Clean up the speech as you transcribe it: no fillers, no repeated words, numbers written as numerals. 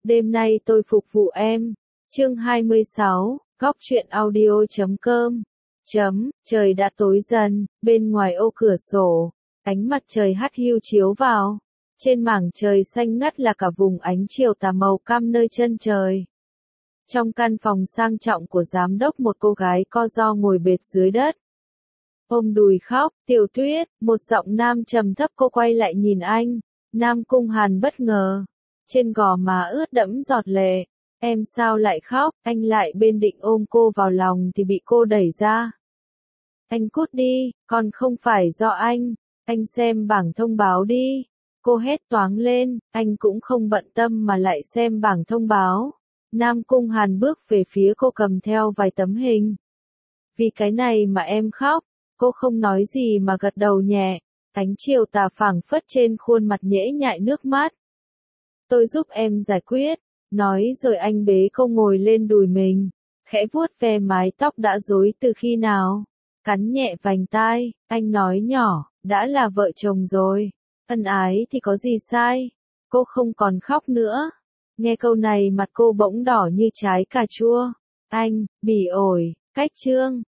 Đêm nay tôi phục vụ em. Chương 26, Góc truyện audio.com. Trời đã tối dần, bên ngoài ô cửa sổ, ánh mặt trời hắt hiu chiếu vào. Trên mảng trời xanh ngắt là cả vùng ánh chiều tà màu cam nơi chân trời. Trong căn phòng sang trọng của giám đốc, một cô gái co ro ngồi bệt dưới đất. Ôm đùi khóc. Tiểu Tuyết, một giọng nam trầm thấp. Cô quay lại nhìn anh. Nam Cung Hàn bất ngờ. Trên gò má ướt đẫm giọt lệ. Em sao lại khóc? Anh lại bên định ôm cô vào lòng thì bị cô đẩy ra. Anh cút đi, còn không phải do anh. Anh xem bảng thông báo đi. Cô hét toáng lên, anh cũng không bận tâm mà lại xem bảng thông báo. Nam Cung Hàn bước về phía cô, cầm theo vài tấm hình. Vì cái này mà em khóc. Cô không nói gì mà gật đầu nhẹ. Ánh chiều tà phảng phất trên khuôn mặt nhễ nhại nước mắt. Tôi giúp em giải quyết. Nói rồi anh bế cô ngồi lên đùi mình. Khẽ vuốt ve mái tóc đã rối từ khi nào. Cắn nhẹ vành tai, anh nói nhỏ, đã là vợ chồng rồi. Ân ái thì có gì sai. Cô không còn khóc nữa. Nghe câu này mặt cô bỗng đỏ như trái cà chua. Anh, bỉ ổi, cách chương.